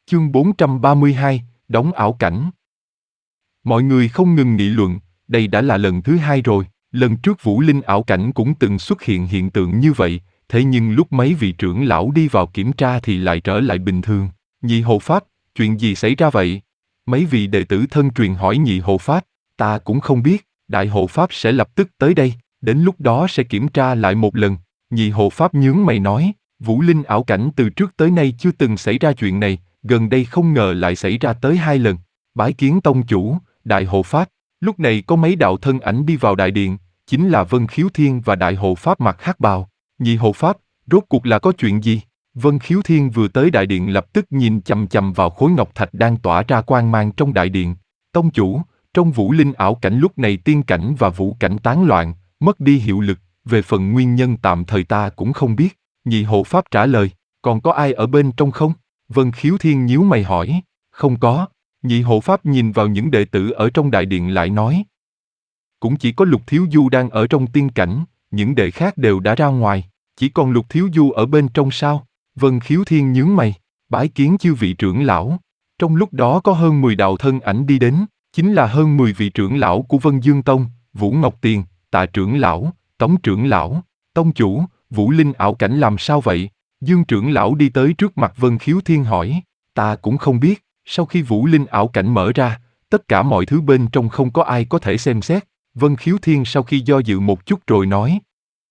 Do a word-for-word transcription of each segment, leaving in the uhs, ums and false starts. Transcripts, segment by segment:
Chương bốn trăm ba mươi hai, đóng ảo cảnh. Mọi người không ngừng nghị luận, đây đã là lần thứ hai rồi, lần trước Vũ Linh ảo cảnh cũng từng xuất hiện hiện tượng như vậy, thế nhưng lúc mấy vị trưởng lão đi vào kiểm tra thì lại trở lại bình thường. Nhị hộ pháp, chuyện gì xảy ra vậy? Mấy vị đệ tử thân truyền hỏi nhị hộ pháp, ta cũng không biết, đại hộ pháp sẽ lập tức tới đây, đến lúc đó sẽ kiểm tra lại một lần. Nhị hộ pháp nhướng mày nói, Vũ Linh ảo cảnh từ trước tới nay chưa từng xảy ra chuyện này, gần đây không ngờ lại xảy ra tới hai lần. Bái kiến tông chủ, đại hộ pháp. Lúc này có mấy đạo thân ảnh đi vào đại điện, chính là Vân Khiếu Thiên và đại hộ pháp mặc hắc bào. Nhị hộ pháp, rốt cuộc là có chuyện gì? Vân Khiếu Thiên vừa tới đại điện lập tức nhìn chằm chằm vào khối ngọc thạch đang tỏa ra quang mang trong đại điện. Tông chủ, trong Vũ Linh ảo cảnh lúc này tiên cảnh và vũ cảnh tán loạn, mất đi hiệu lực, về phần nguyên nhân tạm thời ta cũng không biết. Nhị hộ pháp trả lời, còn có ai ở bên trong không? Vân Khiếu Thiên nhíu mày hỏi, không có. Nhị hộ pháp nhìn vào những đệ tử ở trong đại điện lại nói, cũng chỉ có Lục Thiếu Du đang ở trong tiên cảnh, những đệ khác đều đã ra ngoài, chỉ còn Lục Thiếu Du ở bên trong sao? Vân Khiếu Thiên nhướng mày, bái kiến chư vị trưởng lão. Trong lúc đó có hơn mười đạo thân ảnh đi đến, chính là hơn mười vị trưởng lão của Vân Dương Tông, Vũ Ngọc Tiền, Tạ trưởng lão, Tống trưởng lão. Tông chủ, Vũ Linh ảo cảnh làm sao vậy? Dương trưởng lão đi tới trước mặt Vân Khiếu Thiên hỏi, ta cũng không biết, sau khi Vũ Linh ảo cảnh mở ra, tất cả mọi thứ bên trong không có ai có thể xem xét. Vân Khiếu Thiên sau khi do dự một chút rồi nói,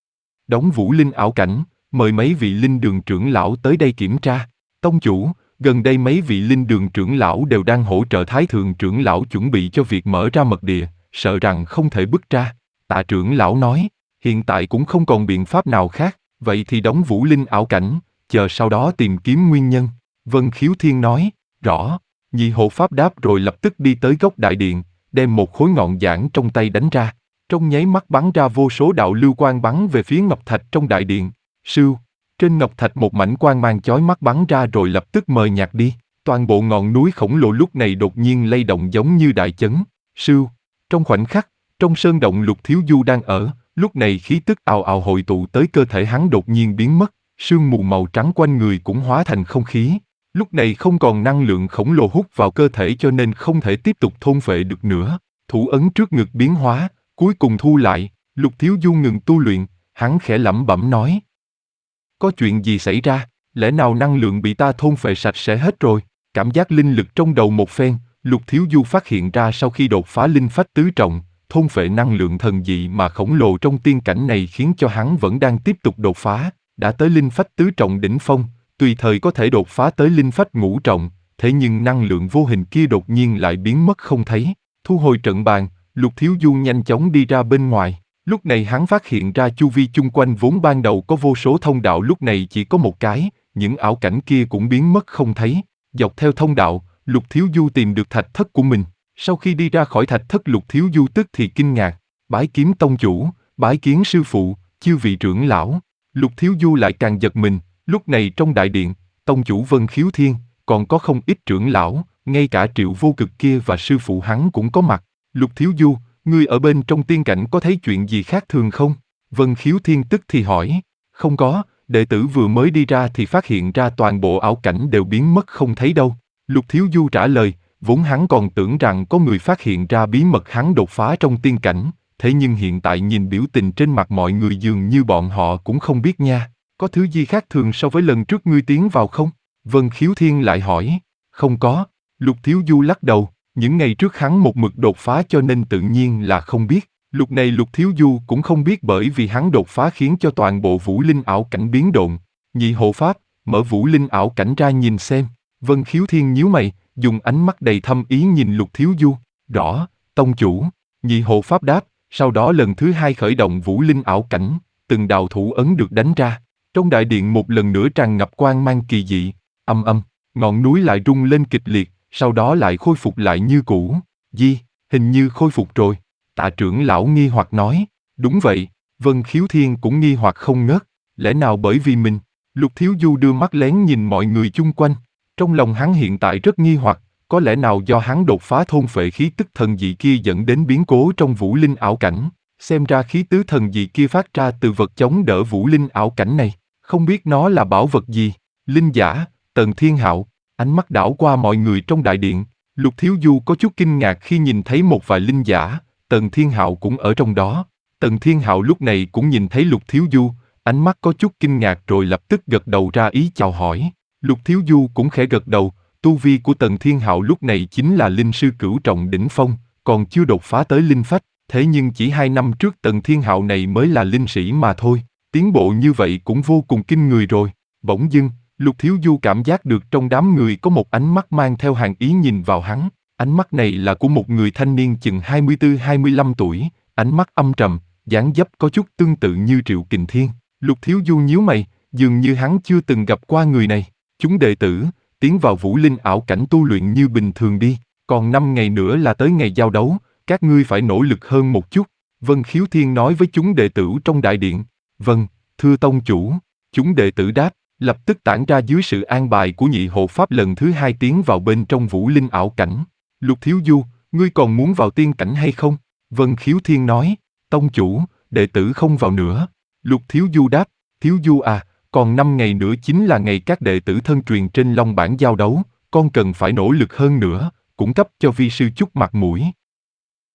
đóng Vũ Linh ảo cảnh, mời mấy vị linh đường trưởng lão tới đây kiểm tra. Tông chủ, gần đây mấy vị linh đường trưởng lão đều đang hỗ trợ Thái Thượng trưởng lão chuẩn bị cho việc mở ra mật địa, sợ rằng không thể bứt ra. Tạ trưởng lão nói, hiện tại cũng không còn biện pháp nào khác, vậy thì đóng Vũ Linh ảo cảnh, chờ sau đó tìm kiếm nguyên nhân. Vân Khiếu Thiên nói, rõ. Nhị hộ pháp đáp rồi lập tức đi tới góc đại điện, đem một khối ngọn giản trong tay đánh ra. Trong nháy mắt bắn ra vô số đạo lưu quang bắn về phía ngọc thạch trong đại điện. Sưu, trên ngọc thạch một mảnh quang mang chói mắt bắn ra rồi lập tức mờ nhạt đi. Toàn bộ ngọn núi khổng lồ lúc này đột nhiên lay động giống như đại chấn. Sưu, trong khoảnh khắc, trong sơn động Lục Thiếu Du đang ở, lúc này khí tức ào ào hội tụ tới cơ thể hắn đột nhiên biến mất, sương mù màu trắng quanh người cũng hóa thành không khí. Lúc này không còn năng lượng khổng lồ hút vào cơ thể cho nên không thể tiếp tục thôn phệ được nữa. Thủ ấn trước ngực biến hóa, cuối cùng thu lại. Lục Thiếu Du ngừng tu luyện, hắn khẽ lẩm bẩm nói, có chuyện gì xảy ra? Lẽ nào năng lượng bị ta thôn phệ sạch sẽ hết rồi? Cảm giác linh lực trong đầu một phen, Lục Thiếu Du phát hiện ra sau khi đột phá linh phách tứ trọng, thôn phệ năng lượng thần dị mà khổng lồ trong tiên cảnh này khiến cho hắn vẫn đang tiếp tục đột phá, đã tới linh phách tứ trọng đỉnh phong, tùy thời có thể đột phá tới linh phách ngũ trọng, thế nhưng năng lượng vô hình kia đột nhiên lại biến mất không thấy. Thu hồi trận bàn, Lục Thiếu Du nhanh chóng đi ra bên ngoài. Lúc này hắn phát hiện ra chu vi chung quanh vốn ban đầu có vô số thông đạo lúc này chỉ có một cái, những ảo cảnh kia cũng biến mất không thấy. Dọc theo thông đạo, Lục Thiếu Du tìm được thạch thất của mình. Sau khi đi ra khỏi thạch thất Lục Thiếu Du tức thì kinh ngạc, bái kiếm tông chủ, bái kiến sư phụ, chư vị trưởng lão. Lục Thiếu Du lại càng giật mình, lúc này trong đại điện, tông chủ Vân Khiếu Thiên, còn có không ít trưởng lão, ngay cả Triệu Vô Cực kia và sư phụ hắn cũng có mặt. Lục Thiếu Du, ngươi ở bên trong tiên cảnh có thấy chuyện gì khác thường không? Vân Khiếu Thiên tức thì hỏi, không có, đệ tử vừa mới đi ra thì phát hiện ra toàn bộ ảo cảnh đều biến mất không thấy đâu. Lục Thiếu Du trả lời, vốn hắn còn tưởng rằng có người phát hiện ra bí mật hắn đột phá trong tiên cảnh, thế nhưng hiện tại nhìn biểu tình trên mặt mọi người dường như bọn họ cũng không biết nha. Có thứ gì khác thường so với lần trước ngươi tiến vào không? Vân Khiếu Thiên lại hỏi, không có. Lục Thiếu Du lắc đầu, những ngày trước hắn một mực đột phá cho nên tự nhiên là không biết. Lúc này Lục Thiếu Du cũng không biết bởi vì hắn đột phá khiến cho toàn bộ Vũ Linh ảo cảnh biến động. Nhị hộ pháp, mở Vũ Linh ảo cảnh ra nhìn xem. Vân Khiếu Thiên nhíu mày, dùng ánh mắt đầy thâm ý nhìn Lục Thiếu Du. Rõ, tông chủ. Nhị hộ pháp đáp, sau đó lần thứ hai khởi động Vũ Linh ảo cảnh, từng đạo thủ ấn được đánh ra. Trong đại điện một lần nữa tràn ngập quang mang kỳ dị, âm âm, ngọn núi lại rung lên kịch liệt, sau đó lại khôi phục lại như cũ. Di, hình như khôi phục rồi. Tạ trưởng lão nghi hoặc nói, đúng vậy. Vân Khiếu Thiên cũng nghi hoặc không ngớt, lẽ nào bởi vì mình? Lục Thiếu Du đưa mắt lén nhìn mọi người chung quanh, trong lòng hắn hiện tại rất nghi hoặc, có lẽ nào do hắn đột phá thôn phệ khí tức thần dị kia dẫn đến biến cố trong Vũ Linh ảo cảnh, xem ra khí tứ thần dị kia phát ra từ vật chống đỡ Vũ Linh ảo cảnh này, không biết nó là bảo vật gì. Linh giả, Tần Thiên Hạo. Ánh mắt đảo qua mọi người trong đại điện, Lục Thiếu Du có chút kinh ngạc khi nhìn thấy một vài linh giả, Tần Thiên Hạo cũng ở trong đó. Tần Thiên Hạo lúc này cũng nhìn thấy Lục Thiếu Du, ánh mắt có chút kinh ngạc rồi lập tức gật đầu ra ý chào hỏi. Lục Thiếu Du cũng khẽ gật đầu, tu vi của Tần Thiên Hạo lúc này chính là linh sư cửu trọng đỉnh phong, còn chưa đột phá tới linh phách, thế nhưng chỉ hai năm trước Tần Thiên Hạo này mới là linh sĩ mà thôi, tiến bộ như vậy cũng vô cùng kinh người rồi. Bỗng dưng, Lục Thiếu Du cảm giác được trong đám người có một ánh mắt mang theo hàn ý nhìn vào hắn, ánh mắt này là của một người thanh niên chừng hai mươi tư hai mươi lăm tuổi, ánh mắt âm trầm, dáng dấp có chút tương tự như Triệu Kình Thiên. Lục Thiếu Du nhíu mày, dường như hắn chưa từng gặp qua người này. Chúng đệ tử, tiến vào vũ linh ảo cảnh tu luyện như bình thường đi, còn năm ngày nữa là tới ngày giao đấu, các ngươi phải nỗ lực hơn một chút. Vân Khiếu Thiên nói với chúng đệ tử trong đại điện. Vâng, thưa tông chủ. Chúng đệ tử đáp, lập tức tản ra dưới sự an bài của nhị hộ pháp lần thứ hai tiến vào bên trong vũ linh ảo cảnh. Lục Thiếu Du, ngươi còn muốn vào tiên cảnh hay không? Vân Khiếu Thiên nói, tông chủ, đệ tử không vào nữa. Lục Thiếu Du đáp, Thiếu Du à, còn năm ngày nữa chính là ngày các đệ tử thân truyền trên Long Bảng giao đấu, con cần phải nỗ lực hơn nữa, cung cấp cho vi sư chút mặt mũi.